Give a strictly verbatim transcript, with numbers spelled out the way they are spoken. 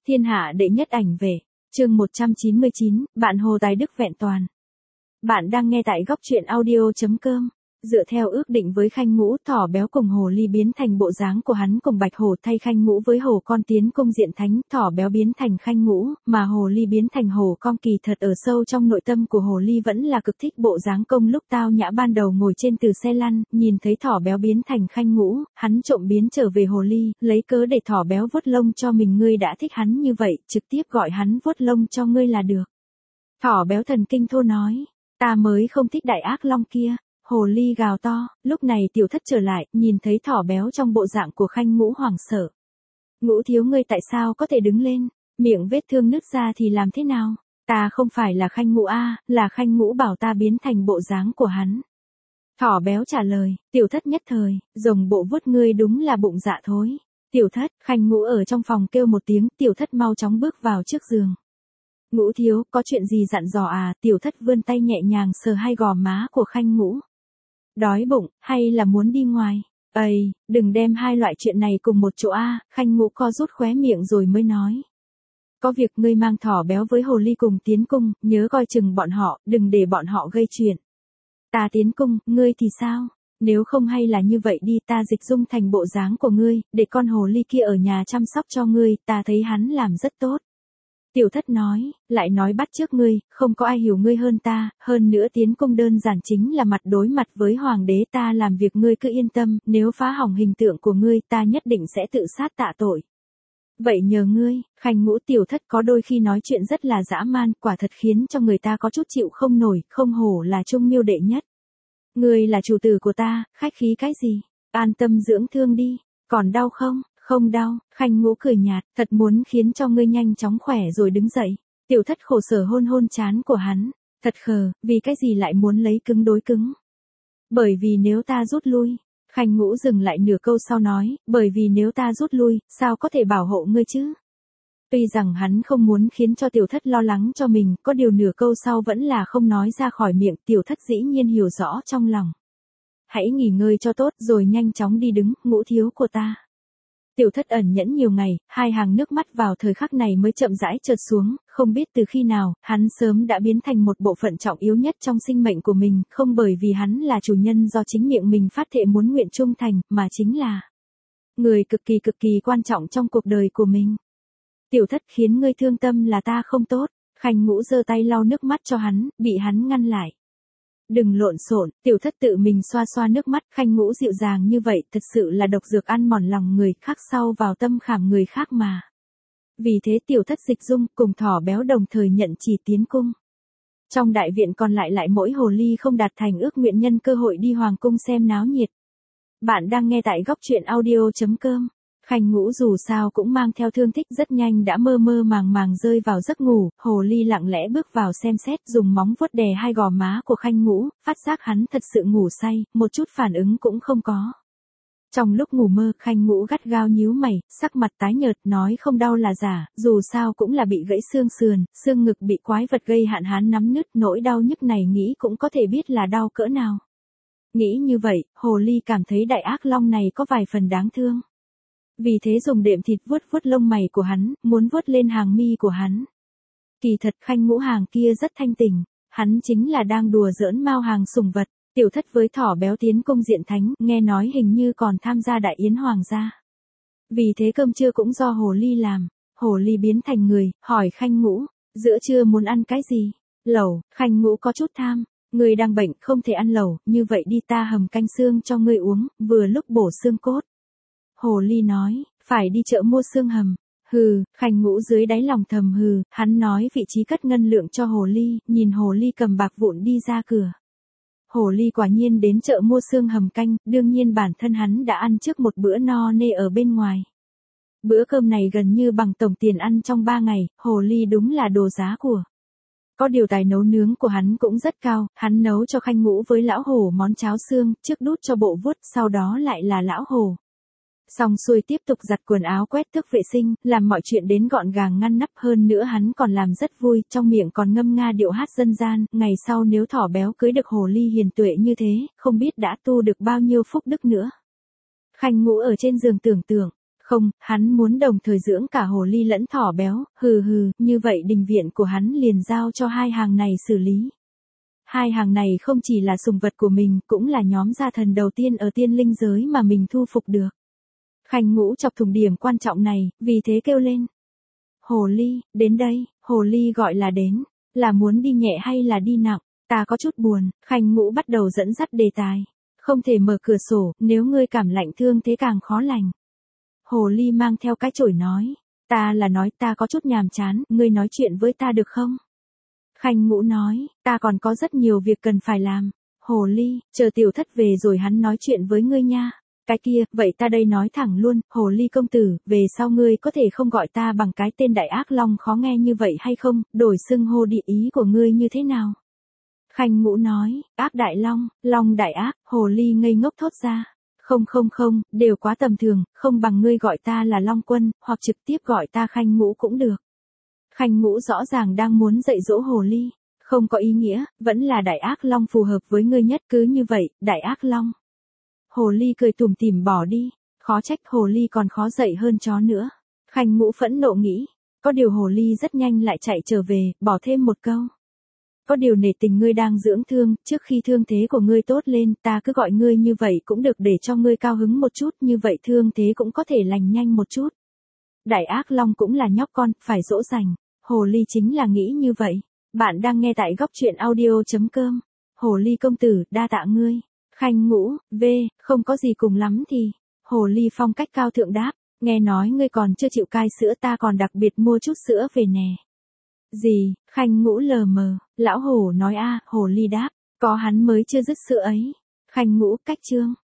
Thiên hạ đệ nhất ảnh vệ, chương một trăm chín mươi chín, bạn Hồ Tài Đức vẹn toàn. Bạn đang nghe tại góc truyện audio chấm com. Dựa theo ước định với Khanh Ngũ, Thỏ Béo cùng Hồ Ly biến thành bộ dáng của hắn cùng Bạch Hổ thay Khanh Ngũ với Hổ Con tiến cung diện thánh, Thỏ Béo biến thành Khanh Ngũ, mà Hồ Ly biến thành Hổ Con. Kỳ thật ở sâu trong nội tâm của Hồ Ly vẫn là cực thích bộ dáng công lúc tao nhã ban đầu ngồi trên từ xe lăn, nhìn thấy Thỏ Béo biến thành Khanh Ngũ, hắn trộm biến trở về Hồ Ly, lấy cớ để Thỏ Béo vuốt lông cho mình. Ngươi đã thích hắn như vậy, trực tiếp gọi hắn vuốt lông cho ngươi là được. Thỏ Béo thần kinh thô nói, ta mới không thích đại ác long kia. Hồ Ly gào to, lúc này Tiểu Thất trở lại, nhìn thấy Thỏ Béo trong bộ dạng của Khanh Ngũ hoảng sợ. Ngũ thiếu ngươi tại sao có thể đứng lên, miệng vết thương nứt ra thì làm thế nào? Ta không phải là Khanh Ngũ a, là Khanh Ngũ bảo ta biến thành bộ dáng của hắn. Thỏ Béo trả lời, Tiểu Thất nhất thời, rồng bộ vuốt ngươi đúng là bụng dạ thối. Tiểu Thất, Khanh Ngũ ở trong phòng kêu một tiếng, Tiểu Thất mau chóng bước vào trước giường. Ngũ thiếu, có chuyện gì dặn dò à? Tiểu Thất vươn tay nhẹ nhàng sờ hai gò má của Khanh Ngũ. Đói bụng, hay là muốn đi ngoài? Ây, đừng đem hai loại chuyện này cùng một chỗ a. Khanh Ngũ co rút khóe miệng rồi mới nói. Có việc ngươi mang Thỏ Béo với Hồ Ly cùng tiến cung, nhớ coi chừng bọn họ, đừng để bọn họ gây chuyện. Ta tiến cung, ngươi thì sao? Nếu không hay là như vậy đi, ta dịch dung thành bộ dáng của ngươi, để con Hồ Ly kia ở nhà chăm sóc cho ngươi, ta thấy hắn làm rất tốt. Tiểu Thất nói, lại nói bắt chước ngươi, không có ai hiểu ngươi hơn ta, hơn nữa tiến cung đơn giản chính là mặt đối mặt với hoàng đế, ta làm việc ngươi cứ yên tâm, nếu phá hỏng hình tượng của ngươi ta nhất định sẽ tự sát tạ tội. Vậy nhờ ngươi. Khanh Ngũ. Tiểu Thất có đôi khi nói chuyện rất là dã man, quả thật khiến cho người ta có chút chịu không nổi, không hổ là trung miêu đệ nhất. Ngươi là chủ tử của ta, khách khí cái gì, an tâm dưỡng thương đi, còn đau không? Không đau. Khanh Ngũ cười nhạt, thật muốn khiến cho ngươi nhanh chóng khỏe rồi đứng dậy. Tiểu Thất khổ sở hôn hôn trán của hắn, thật khờ, vì cái gì lại muốn lấy cứng đối cứng? Bởi vì nếu ta rút lui. Khanh Ngũ dừng lại nửa câu sau nói, bởi vì nếu ta rút lui, sao có thể bảo hộ ngươi chứ? Tuy rằng hắn không muốn khiến cho Tiểu Thất lo lắng cho mình, có điều nửa câu sau vẫn là không nói ra khỏi miệng. Tiểu Thất dĩ nhiên hiểu rõ trong lòng. Hãy nghỉ ngơi cho tốt rồi nhanh chóng đi đứng, Ngũ thiếu của ta. Tiểu Thất ẩn nhẫn nhiều ngày, hai hàng nước mắt vào thời khắc này mới chậm rãi trượt xuống, không biết từ khi nào, hắn sớm đã biến thành một bộ phận trọng yếu nhất trong sinh mệnh của mình, không bởi vì hắn là chủ nhân do chính miệng mình phát thệ muốn nguyện trung thành, mà chính là người cực kỳ cực kỳ quan trọng trong cuộc đời của mình. Tiểu Thất khiến ngươi thương tâm là ta không tốt. Khanh Ngũ giơ tay lau nước mắt cho hắn, bị hắn ngăn lại. Đừng lộn xộn. Tiểu Thất tự mình xoa xoa nước mắt. Khanh Ngũ dịu dàng như vậy, thật sự là độc dược ăn mòn lòng người, khắc sâu vào tâm khảm người khác mà. Vì thế Tiểu Thất dịch dung cùng Thỏ Béo đồng thời nhận chỉ tiến cung. Trong đại viện còn lại lại mỗi Hồ Ly không đạt thành ước nguyện nhân cơ hội đi hoàng cung xem náo nhiệt. Bạn đang nghe tại góc truyện audio chấm com. Khanh Ngũ dù sao cũng mang theo thương tích, rất nhanh đã mơ mơ màng màng rơi vào giấc ngủ. Hồ Ly lặng lẽ bước vào xem xét, dùng móng vuốt đè hai gò má của Khanh Ngũ, phát giác hắn thật sự ngủ say, một chút phản ứng cũng không có. Trong lúc ngủ mơ, Khanh Ngũ gắt gao nhíu mày, sắc mặt tái nhợt, nói không đau là giả, dù sao cũng là bị gãy xương sườn, xương ngực bị quái vật gây hạn hán nắm nứt, nỗi đau nhức này nghĩ cũng có thể biết là đau cỡ nào. Nghĩ như vậy, Hồ Ly cảm thấy đại ác long này có vài phần đáng thương. Vì thế dùng đệm thịt vuốt vuốt lông mày của hắn, muốn vuốt lên hàng mi của hắn. Kỳ thật Khanh Ngũ hàng kia rất thanh tỉnh, hắn chính là đang đùa giỡn Mao hàng sủng vật. Tiểu Thất với Thỏ Béo tiến cung diện thánh, nghe nói hình như còn tham gia đại yến hoàng gia. Vì thế cơm trưa cũng do Hồ Ly làm. Hồ Ly biến thành người, hỏi Khanh Ngũ, giữa trưa muốn ăn cái gì? Lẩu. Khanh Ngũ có chút tham, ngươi đang bệnh không thể ăn lẩu, như vậy đi ta hầm canh xương cho ngươi uống, vừa lúc bổ xương cốt. Hồ Ly nói, phải đi chợ mua xương hầm. Hừ. Khanh Ngũ dưới đáy lòng thầm hừ, hắn nói vị trí cất ngân lượng cho Hồ Ly, nhìn Hồ Ly cầm bạc vụn đi ra cửa. Hồ Ly quả nhiên đến chợ mua xương hầm canh, đương nhiên bản thân hắn đã ăn trước một bữa no nê ở bên ngoài. Bữa cơm này gần như bằng tổng tiền ăn trong ba ngày, Hồ Ly đúng là đồ giá của. Có điều tài nấu nướng của hắn cũng rất cao, hắn nấu cho Khanh Ngũ với lão Hồ món cháo xương, trước đút cho bộ vuốt, sau đó lại là lão Hồ. Xong xuôi tiếp tục giặt quần áo quét tước vệ sinh, làm mọi chuyện đến gọn gàng ngăn nắp, hơn nữa hắn còn làm rất vui, trong miệng còn ngâm nga điệu hát dân gian, ngày sau nếu Thỏ Béo cưới được Hồ Ly hiền tuệ như thế, không biết đã tu được bao nhiêu phúc đức nữa. Khanh Ngũ ở trên giường tưởng tượng, Không, hắn muốn đồng thời dưỡng cả hồ ly lẫn thỏ béo, hừ hừ, như vậy đình viện của hắn liền giao cho hai hàng này xử lý. Hai hàng này không chỉ là sùng vật của mình, cũng là nhóm gia thần đầu tiên ở tiên linh giới mà mình thu phục được. Khanh Ngũ chọc thủng điểm quan trọng này, vì thế kêu lên. Hồ ly, đến đây, hồ ly gọi là đến, là muốn đi nhẹ hay là đi nặng, ta có chút buồn. Khanh Ngũ bắt đầu dẫn dắt đề tài. Không thể mở cửa sổ, nếu ngươi cảm lạnh thương thế càng khó lành. Hồ ly mang theo cái chổi nói, ta là nói ta có chút nhàm chán, ngươi nói chuyện với ta được không? Khanh Ngũ nói, ta còn có rất nhiều việc cần phải làm. Hồ ly, chờ tiểu thất về rồi hắn nói chuyện với ngươi nha. Cái kia, vậy ta đây nói thẳng luôn, hồ ly công tử, về sau ngươi có thể không gọi ta bằng cái tên đại ác long khó nghe như vậy hay không, đổi xưng hô địa ý của ngươi như thế nào? Khanh Ngũ nói, ác đại long, long đại ác, hồ ly ngây ngốc thốt ra. Không không không, đều quá tầm thường, không bằng ngươi gọi ta là Long Quân, hoặc trực tiếp gọi ta Khanh Ngũ cũng được. Khanh Ngũ rõ ràng đang muốn dạy dỗ hồ ly, không có ý nghĩa, vẫn là đại ác long phù hợp với ngươi nhất, cứ như vậy, đại ác long. Hồ ly cười tủm tỉm bỏ đi, khó trách hồ ly còn khó dạy hơn chó nữa. Khanh Ngũ phẫn nộ nghĩ, có điều hồ ly rất nhanh lại chạy trở về, bỏ thêm một câu. Có điều nể tình ngươi đang dưỡng thương, trước khi thương thế của ngươi tốt lên, ta cứ gọi ngươi như vậy cũng được để cho ngươi cao hứng một chút, như vậy thương thế cũng có thể lành nhanh một chút. Đại ác long cũng là nhóc con, phải dỗ dành. Hồ ly chính là nghĩ như vậy. Bạn đang nghe tại góc truyện audio chấm com. Hồ ly công tử, đa tạ ngươi. Khanh Ngũ, v, không có gì cùng lắm thì. Hồ ly phong cách cao thượng đáp, nghe nói ngươi còn chưa chịu cai sữa, ta còn đặc biệt mua chút sữa về nè. Gì? Khanh Ngũ lờ mờ, lão hổ nói a, hồ ly đáp, có hắn mới chưa dứt sữa ấy. Khanh Ngũ, cách chương.